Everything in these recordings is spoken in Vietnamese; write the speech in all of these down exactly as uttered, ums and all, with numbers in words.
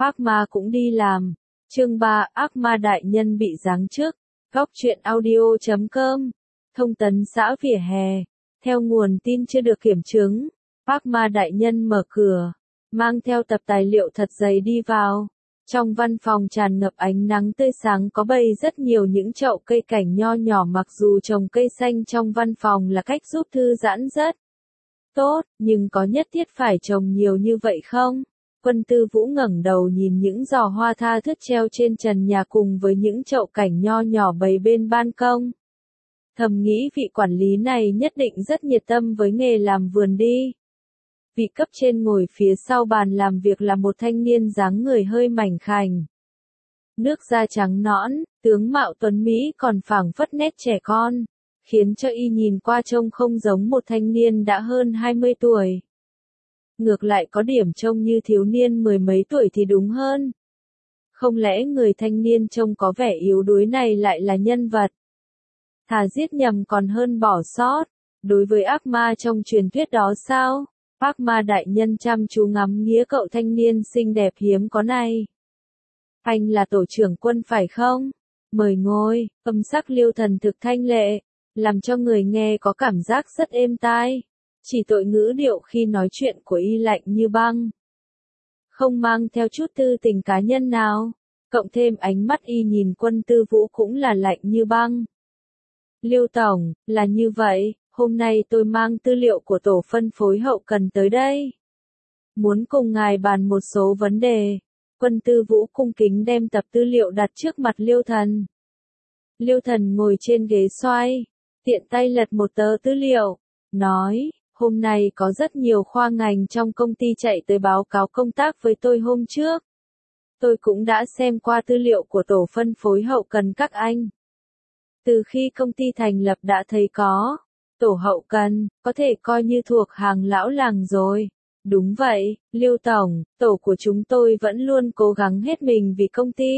Ác ma cũng đi làm. Chương ba, ác ma đại nhân bị giáng chức. Góc truyện audio chấm com. Thông tấn xã vỉa hè. Theo nguồn tin chưa được kiểm chứng, ác ma đại nhân mở cửa, mang theo tập tài liệu thật dày đi vào. Trong văn phòng tràn ngập ánh nắng tươi sáng, có bày rất nhiều những chậu cây cảnh nho nhỏ. Mặc dù trồng cây xanh trong văn phòng là cách giúp thư giãn rất tốt, nhưng có nhất thiết phải trồng nhiều như vậy không? Quân Tư Vũ ngẩng đầu nhìn những giò hoa tha thướt treo trên trần nhà cùng với những chậu cảnh nho nhỏ bày bên ban công. Thầm nghĩ vị quản lý này nhất định rất nhiệt tâm với nghề làm vườn đi. Vị cấp trên ngồi phía sau bàn làm việc là một thanh niên dáng người hơi mảnh khảnh. Nước da trắng nõn, tướng mạo tuấn Mỹ còn phảng phất nét trẻ con, khiến cho y nhìn qua trông không giống một thanh niên đã hơn hai mươi tuổi. Ngược lại có điểm trông như thiếu niên mười mấy tuổi thì đúng hơn. Không lẽ người thanh niên trông có vẻ yếu đuối này lại là nhân vật thà giết nhầm còn hơn bỏ sót, đối với ác ma trong truyền thuyết đó sao? Ác ma đại nhân chăm chú ngắm nghía cậu thanh niên xinh đẹp hiếm có này. Anh là tổ trưởng Quân phải không? Mời ngồi. Âm sắc Liêu Thần thực thanh lệ, làm cho người nghe có cảm giác rất êm tai. Chỉ tội ngữ điệu khi nói chuyện của y lạnh như băng, không mang theo chút tư tình cá nhân nào. Cộng thêm ánh mắt y nhìn Quân Tư Vũ cũng là lạnh như băng. Liêu Tổng, là như vậy, hôm nay tôi mang tư liệu của tổ phân phối hậu cần tới đây. Muốn cùng ngài bàn một số vấn đề. Quân Tư Vũ cung kính đem tập tư liệu đặt trước mặt Liêu Thần. Liêu Thần ngồi trên ghế xoay, tiện tay lật một tờ tư liệu, nói, hôm nay có rất nhiều khoa ngành trong công ty chạy tới báo cáo công tác với tôi hôm trước. Tôi cũng đã xem qua tư liệu của tổ phân phối hậu cần các anh. Từ khi công ty thành lập đã thấy có tổ hậu cần, có thể coi như thuộc hàng lão làng rồi. Đúng vậy, Liêu Tổng, tổ của chúng tôi vẫn luôn cố gắng hết mình vì công ty.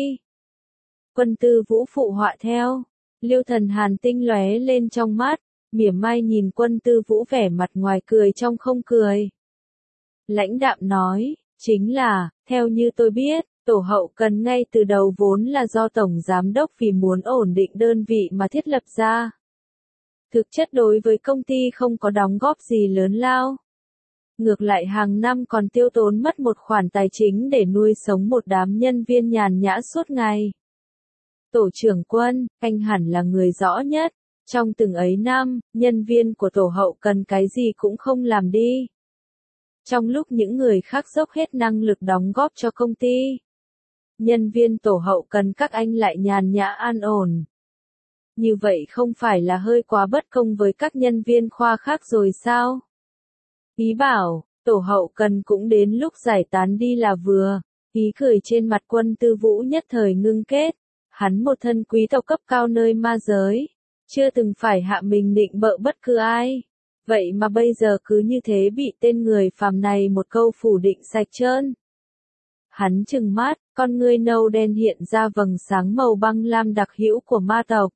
Quân Tư Vũ phụ họa theo. Liêu Thần hàn tinh lóe lên trong mắt, mỉa mai nhìn Quân Tư Vũ vẻ mặt ngoài cười trong không cười. Lãnh đạm nói, chính là, theo như tôi biết, tổ hậu cần ngay từ đầu vốn là do Tổng Giám đốc vì muốn ổn định đơn vị mà thiết lập ra. Thực chất đối với công ty không có đóng góp gì lớn lao. Ngược lại hàng năm còn tiêu tốn mất một khoản tài chính để nuôi sống một đám nhân viên nhàn nhã suốt ngày. Tổ trưởng Quân, anh hẳn là người rõ nhất. Trong từng ấy năm, nhân viên của tổ hậu cần cái gì cũng không làm đi. Trong lúc những người khác dốc hết năng lực đóng góp cho công ty, nhân viên tổ hậu cần các anh lại nhàn nhã an ổn. Như vậy không phải là hơi quá bất công với các nhân viên khoa khác rồi sao? Ý bảo, tổ hậu cần cũng đến lúc giải tán đi là vừa. Ý cười trên mặt Quân Tư Vũ nhất thời ngưng kết. Hắn một thân quý tộc cấp cao nơi ma giới, chưa từng phải hạ mình định bợ bất cứ ai. Vậy mà bây giờ cứ như thế bị tên người phàm này một câu phủ định sạch trơn. Hắn trừng mắt, con ngươi nâu đen hiện ra vầng sáng màu băng lam đặc hữu của ma tộc.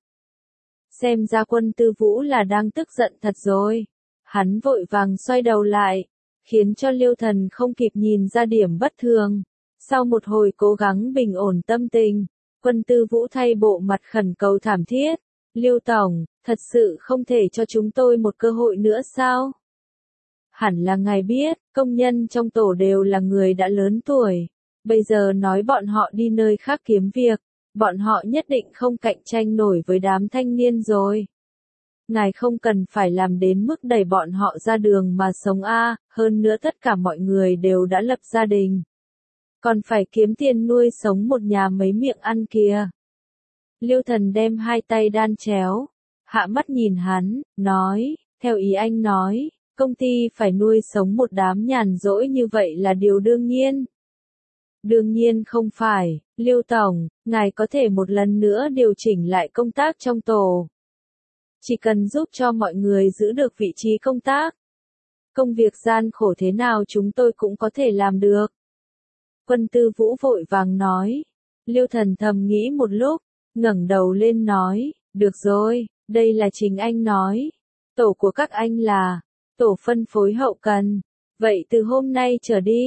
Xem ra Quân Tư Vũ là đang tức giận thật rồi. Hắn vội vàng xoay đầu lại, khiến cho Liêu Thần không kịp nhìn ra điểm bất thường. Sau một hồi cố gắng bình ổn tâm tình, Quân Tư Vũ thay bộ mặt khẩn cầu thảm thiết. Liêu Tổng, thật sự không thể cho chúng tôi một cơ hội nữa sao? Hẳn là ngài biết, công nhân trong tổ đều là người đã lớn tuổi. Bây giờ nói bọn họ đi nơi khác kiếm việc, bọn họ nhất định không cạnh tranh nổi với đám thanh niên rồi. Ngài không cần phải làm đến mức đẩy bọn họ ra đường mà sống a, hơn nữa tất cả mọi người đều đã lập gia đình. Còn phải kiếm tiền nuôi sống một nhà mấy miệng ăn kìa. Liêu Thần đem hai tay đan chéo, hạ mắt nhìn hắn, nói, theo ý anh nói, công ty phải nuôi sống một đám nhàn rỗi như vậy là điều đương nhiên. Đương nhiên không phải, Liêu Tổng, ngài có thể một lần nữa điều chỉnh lại công tác trong tổ. Chỉ cần giúp cho mọi người giữ được vị trí công tác. Công việc gian khổ thế nào chúng tôi cũng có thể làm được. Quân Tư Vũ vội vàng nói. Liêu Thần thầm nghĩ một lúc, ngẩng đầu lên nói, được rồi, đây là chính anh nói. Tổ của các anh là tổ phân phối hậu cần. Vậy từ hôm nay trở đi,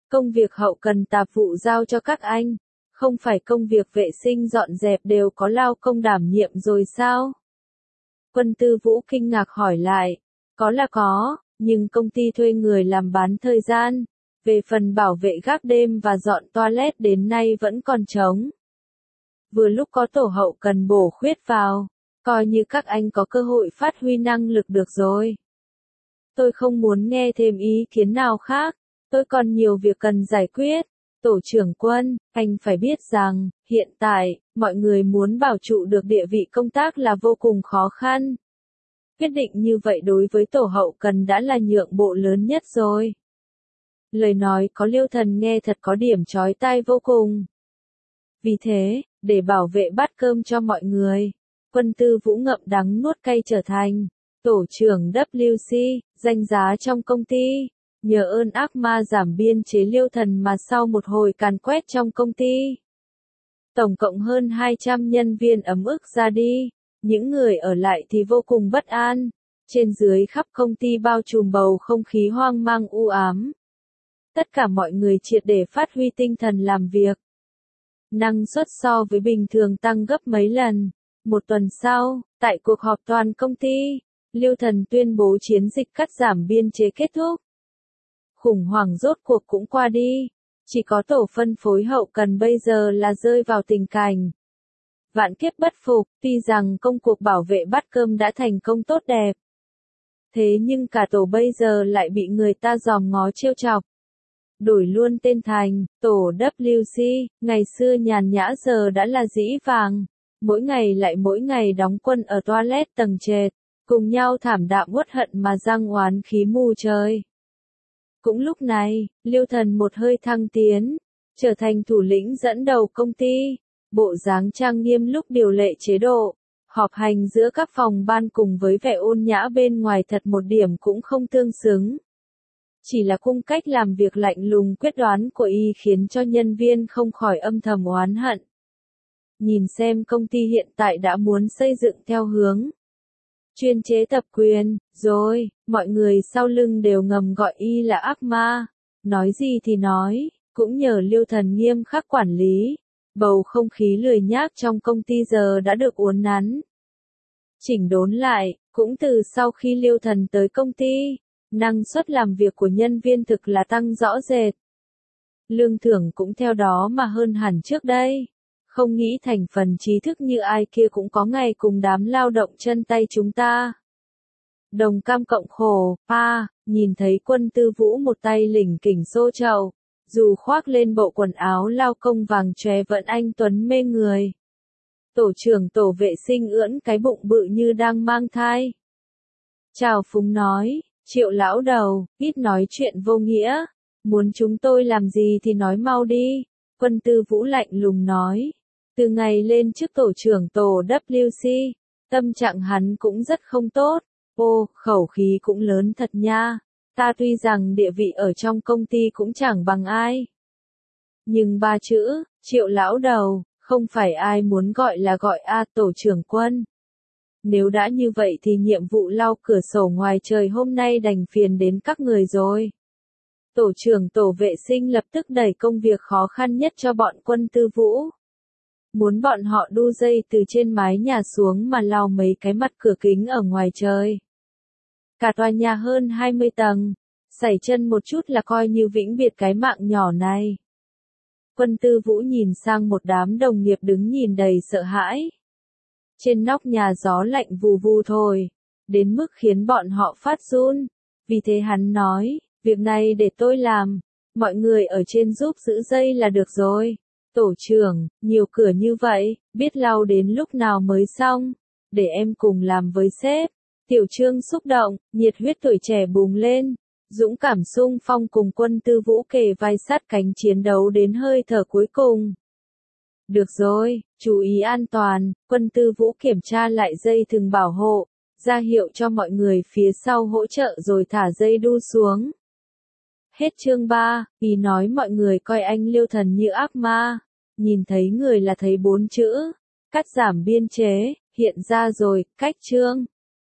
Công việc hậu cần tạp vụ giao cho các anh, không phải công việc vệ sinh dọn dẹp đều có lao công đảm nhiệm rồi sao? Quân Tư Vũ kinh ngạc hỏi lại, có là có, nhưng công ty thuê người làm bán thời gian, về phần bảo vệ gác đêm và dọn toilet đến nay vẫn còn trống. Vừa lúc có tổ hậu cần bổ khuyết vào, coi như các anh có cơ hội phát huy năng lực được rồi. Tôi không muốn nghe thêm ý kiến nào khác, tôi còn nhiều việc cần giải quyết. Tổ trưởng Quân, anh phải biết rằng, hiện tại, mọi người muốn bảo trụ được địa vị công tác là vô cùng khó khăn. Quyết định như vậy đối với tổ hậu cần đã là nhượng bộ lớn nhất rồi. Lời nói có Liêu Thần nghe thật có điểm chói tai vô cùng. Vì thế, để bảo vệ bát cơm cho mọi người, Quân Tư Vũ ngậm đắng nuốt cay trở thành tổ trưởng W C, danh giá trong công ty. Nhờ ơn ác ma giảm biên chế Liêu Thần mà sau một hồi càn quét trong công ty, tổng cộng hơn hai trăm nhân viên ấm ức ra đi, những người ở lại thì vô cùng bất an, trên dưới khắp công ty bao trùm bầu không khí hoang mang u ám. Tất cả mọi người triệt để phát huy tinh thần làm việc. Năng suất so với bình thường tăng gấp mấy lần. Một tuần sau, tại cuộc họp toàn công ty, Liêu Thần tuyên bố chiến dịch cắt giảm biên chế kết thúc. Khủng hoảng rốt cuộc cũng qua đi, chỉ có tổ phân phối hậu cần bây giờ là rơi vào tình cảnh vạn kiếp bất phục, tuy rằng công cuộc bảo vệ bát cơm đã thành công tốt đẹp. Thế nhưng cả tổ bây giờ lại bị người ta dòm ngó trêu chọc. Đổi luôn tên thành, tổ W C, ngày xưa nhàn nhã giờ đã là dĩ vàng, mỗi ngày lại mỗi ngày đóng quân ở toilet tầng trệt, cùng nhau thảm đạm uất hận mà giăng oán khí mù trời. Cũng lúc này, Liêu Thần một hơi thăng tiến, trở thành thủ lĩnh dẫn đầu công ty, bộ dáng trang nghiêm lúc điều lệ chế độ, họp hành giữa các phòng ban cùng với vẻ ôn nhã bên ngoài thật một điểm cũng không tương xứng. Chỉ là cung cách làm việc lạnh lùng quyết đoán của y khiến cho nhân viên không khỏi âm thầm oán hận. Nhìn xem công ty hiện tại đã muốn xây dựng theo hướng chuyên chế tập quyền, rồi, mọi người sau lưng đều ngầm gọi y là ác ma. Nói gì thì nói, cũng nhờ Liêu Thần nghiêm khắc quản lý, bầu không khí lười nhác trong công ty giờ đã được uốn nắn. Chỉnh đốn lại, cũng từ sau khi Liêu Thần tới công ty, năng suất làm việc của nhân viên thực là tăng rõ rệt. Lương thưởng cũng theo đó mà hơn hẳn trước đây. Không nghĩ thành phần trí thức như ai kia cũng có ngày cùng đám lao động chân tay chúng ta. Đồng cam cộng khổ, pa, nhìn thấy Quân Tư Vũ một tay lỉnh kỉnh xô chậu, dù khoác lên bộ quần áo lao công vàng chóe vẫn anh tuấn mê người. Tổ trưởng tổ vệ sinh ưỡn cái bụng bự như đang mang thai. Chào phúng nói, Triệu lão đầu, ít nói chuyện vô nghĩa, muốn chúng tôi làm gì thì nói mau đi. Quân Tư Vũ lạnh lùng nói. Từ ngày lên chức tổ trưởng tổ W C, tâm trạng hắn cũng rất không tốt. Ô, khẩu khí cũng lớn thật nha. Ta tuy rằng địa vị ở trong công ty cũng chẳng bằng ai. Nhưng ba chữ, Triệu lão đầu, không phải ai muốn gọi là gọi a tổ trưởng Quân. Nếu đã như vậy thì nhiệm vụ lau cửa sổ ngoài trời hôm nay đành phiền đến các người rồi. Tổ trưởng tổ vệ sinh lập tức đẩy công việc khó khăn nhất cho bọn Quân Tư Vũ. Muốn bọn họ đu dây từ trên mái nhà xuống mà lau mấy cái mặt cửa kính ở ngoài trời. Cả tòa nhà hơn hai mươi tầng, sẩy chân một chút là coi như vĩnh biệt cái mạng nhỏ này. Quân Tư Vũ nhìn sang một đám đồng nghiệp đứng nhìn đầy sợ hãi. Trên nóc nhà gió lạnh vù vù thổi, đến mức khiến bọn họ phát run. Vì thế hắn nói, việc này để tôi làm, mọi người ở trên giúp giữ dây là được rồi. Tổ trưởng, nhiều cửa như vậy, biết lau đến lúc nào mới xong, để em cùng làm với sếp. Tiểu Trương xúc động, nhiệt huyết tuổi trẻ bùng lên, dũng cảm xung phong cùng Quân Tư Vũ kề vai sát cánh chiến đấu đến hơi thở cuối cùng. Được rồi, chú ý an toàn, Quân Tư Vũ kiểm tra lại dây thừng bảo hộ, ra hiệu cho mọi người phía sau hỗ trợ rồi thả dây đu xuống. Hết chương ba, vì nói mọi người coi anh Liêu Thần như ác ma, nhìn thấy người là thấy bốn chữ, cắt giảm biên chế, hiện ra rồi, cách chương.